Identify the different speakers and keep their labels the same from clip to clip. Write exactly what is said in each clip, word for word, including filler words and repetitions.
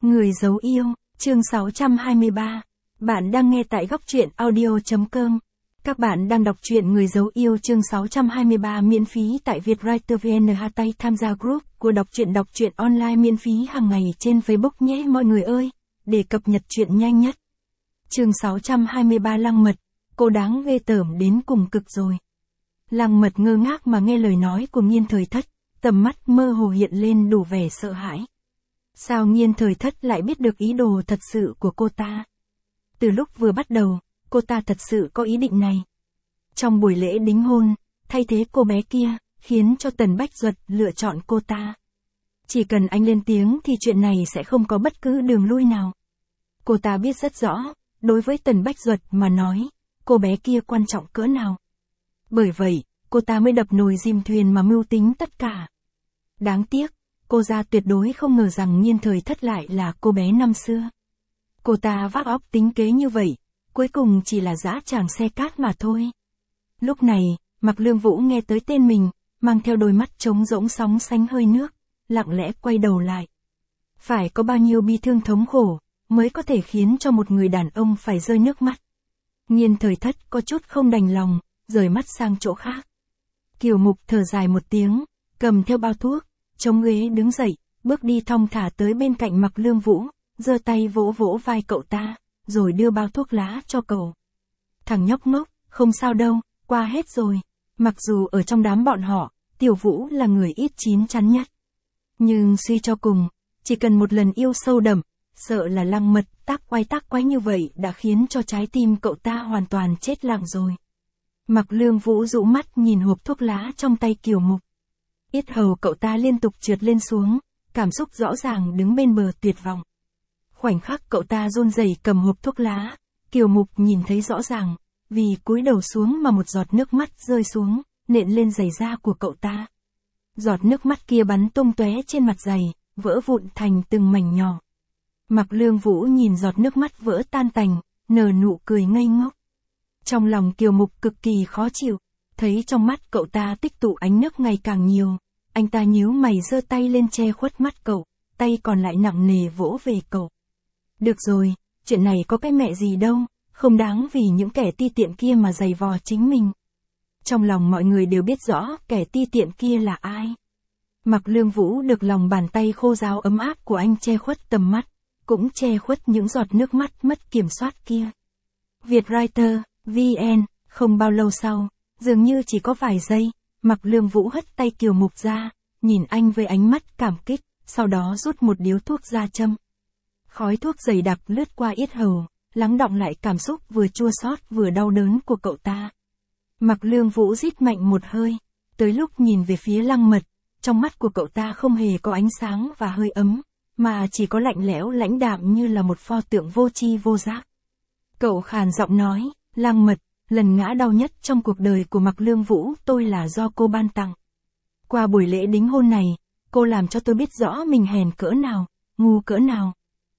Speaker 1: Người giấu yêu, chương sáu trăm hai mươi ba. Bạn đang nghe tại góc truyện audio chấm com. Các bạn đang đọc truyện Người giấu yêu chương sáu trăm hai mươi ba miễn phí tại Vietwriter vê en. Hashtag tham gia group của đọc truyện đọc truyện online miễn phí hàng ngày trên Facebook nhé mọi người ơi, để cập nhật truyện nhanh nhất. Chương sáu trăm hai mươi ba Lăng Mật, cô đáng ghê tởm đến cùng cực rồi. Lăng Mật ngơ ngác mà nghe lời nói của Nghiên Thời Thất, tầm mắt mơ hồ hiện lên đủ vẻ sợ hãi. Sao Nghiên Thời Thất lại biết được ý đồ thật sự của cô ta? Từ lúc vừa bắt đầu, cô ta thật sự có ý định này. Trong buổi lễ đính hôn, thay thế cô bé kia, khiến cho Tần Bách Duật lựa chọn cô ta. Chỉ cần anh lên tiếng thì chuyện này sẽ không có bất cứ đường lui nào. Cô ta biết rất rõ, đối với Tần Bách Duật mà nói, cô bé kia quan trọng cỡ nào. Bởi vậy, cô ta mới đập nồi dìm thuyền mà mưu tính tất cả. Đáng tiếc, cô ra tuyệt đối không ngờ rằng Nghiên Thời Thất lại là cô bé năm xưa. Cô ta vác óc tính kế như vậy, cuối cùng chỉ là dã tràng xe cát mà thôi. Lúc này, Mạc Lương Vũ nghe tới tên mình, mang theo đôi mắt trống rỗng sóng sánh hơi nước, lặng lẽ quay đầu lại. Phải có bao nhiêu bi thương thống khổ, mới có thể khiến cho một người đàn ông phải rơi nước mắt. Nghiên Thời Thất có chút không đành lòng, rời mắt sang chỗ khác. Kiều Mục thở dài một tiếng, cầm theo bao thuốc, chống ghế đứng dậy, bước đi thong thả tới bên cạnh Mạc Lương Vũ, giơ tay vỗ vỗ vai cậu ta, rồi đưa bao thuốc lá cho cậu. Thằng nhóc ngốc, không sao đâu, qua hết rồi. Mặc dù ở trong đám bọn họ, Tiểu Vũ là người ít chín chắn nhất. Nhưng suy cho cùng, chỉ cần một lần yêu sâu đậm, sợ là Lăng Mật tác quay tác quái như vậy đã khiến cho trái tim cậu ta hoàn toàn chết lặng rồi. Mạc Lương Vũ rũ mắt nhìn hộp thuốc lá trong tay Kiều Mục. Yết hầu cậu ta liên tục trượt lên xuống, cảm xúc rõ ràng đứng bên bờ tuyệt vọng. Khoảnh khắc cậu ta run rẩy cầm hộp thuốc lá, Kiều Mục nhìn thấy rõ ràng, vì cúi đầu xuống mà một giọt nước mắt rơi xuống, nện lên giày da của cậu ta. Giọt nước mắt kia bắn tung tóe trên mặt giày, vỡ vụn thành từng mảnh nhỏ. Mạc Lương Vũ nhìn giọt nước mắt vỡ tan tành, nở nụ cười ngây ngốc. Trong lòng Kiều Mục cực kỳ khó chịu, thấy trong mắt cậu ta tích tụ ánh nước ngày càng nhiều, anh ta nhíu mày giơ tay lên che khuất mắt cậu, tay còn lại nặng nề vỗ về cậu. Được rồi, chuyện này có cái mẹ gì đâu, không đáng vì những kẻ ti tiện kia mà giày vò chính mình. Trong lòng mọi người đều biết rõ kẻ ti tiện kia là ai. Mạc Lương Vũ được lòng bàn tay khô ráo ấm áp của anh che khuất tầm mắt, cũng che khuất những giọt nước mắt mất kiểm soát kia. Vietwriter vê en, không bao lâu sau, dường như chỉ có vài giây, Mạc Lương Vũ hất tay Kiều Mục ra, nhìn anh với ánh mắt cảm kích, sau đó rút một điếu thuốc ra châm. Khói thuốc dày đặc lướt qua yết hầu, lắng đọng lại cảm xúc vừa chua xót vừa đau đớn của cậu ta. Mạc Lương Vũ rít mạnh một hơi, tới lúc nhìn về phía Lăng Mật, trong mắt của cậu ta không hề có ánh sáng và hơi ấm, mà chỉ có lạnh lẽo lãnh đạm như là một pho tượng vô tri vô giác. Cậu khàn giọng nói, Lăng Mật, lần ngã đau nhất trong cuộc đời của Mạc Lương Vũ tôi là do cô ban tặng. Qua buổi lễ đính hôn này, cô làm cho tôi biết rõ mình hèn cỡ nào, ngu cỡ nào.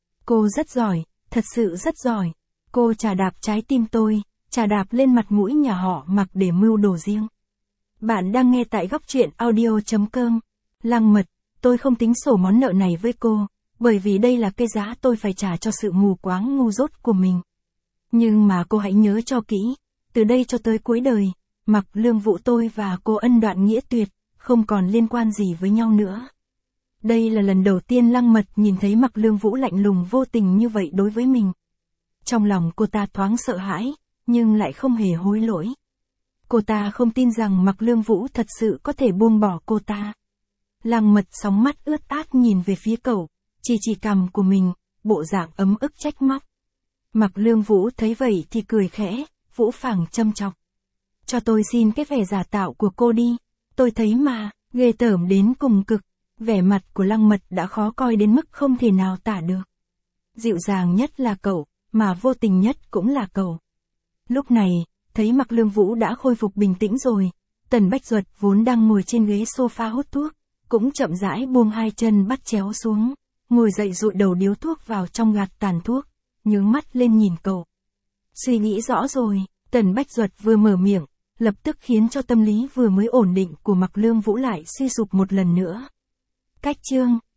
Speaker 1: Cô rất giỏi, thật sự rất giỏi. Cô chà đạp trái tim tôi, chà đạp lên mặt mũi nhà họ Mạc để mưu đồ riêng. Bạn đang nghe tại góc truyện audio chấm com. Lăng Mật, tôi không tính sổ món nợ này với cô, bởi vì đây là cái giá tôi phải trả cho sự mù quáng ngu dốt của mình. Nhưng mà cô hãy nhớ cho kỹ, từ đây cho tới cuối đời, Mạc Lương Vũ tôi và cô ân đoạn nghĩa tuyệt, không còn liên quan gì với nhau nữa. Đây là lần đầu tiên Lăng Mật nhìn thấy Mạc Lương Vũ lạnh lùng vô tình như vậy đối với mình. Trong lòng cô ta thoáng sợ hãi, nhưng lại không hề hối lỗi. Cô ta không tin rằng Mạc Lương Vũ thật sự có thể buông bỏ cô ta. Lăng Mật sóng mắt ướt át nhìn về phía cậu, chỉ chỉ cằm của mình, bộ dạng ấm ức trách móc. Mạc Lương Vũ thấy vậy thì cười khẽ, Vũ phàng châm chọc. Cho tôi xin cái vẻ giả tạo của cô đi, tôi thấy mà, ghê tởm đến cùng cực. Vẻ mặt của Lăng Mật đã khó coi đến mức không thể nào tả được. Dịu dàng nhất là cậu, mà vô tình nhất cũng là cậu. Lúc này, thấy Mạc Lương Vũ đã khôi phục bình tĩnh rồi, Tần Bách Duật vốn đang ngồi trên ghế sofa hút thuốc, cũng chậm rãi buông hai chân bắt chéo xuống, ngồi dậy dụi đầu điếu thuốc vào trong gạt tàn thuốc, nhướng mắt lên nhìn cậu. Suy nghĩ rõ rồi, Tần Bách Duật vừa mở miệng, lập tức khiến cho tâm lý vừa mới ổn định của Mạc Lương Vũ lại suy sụp một lần nữa. Cách chương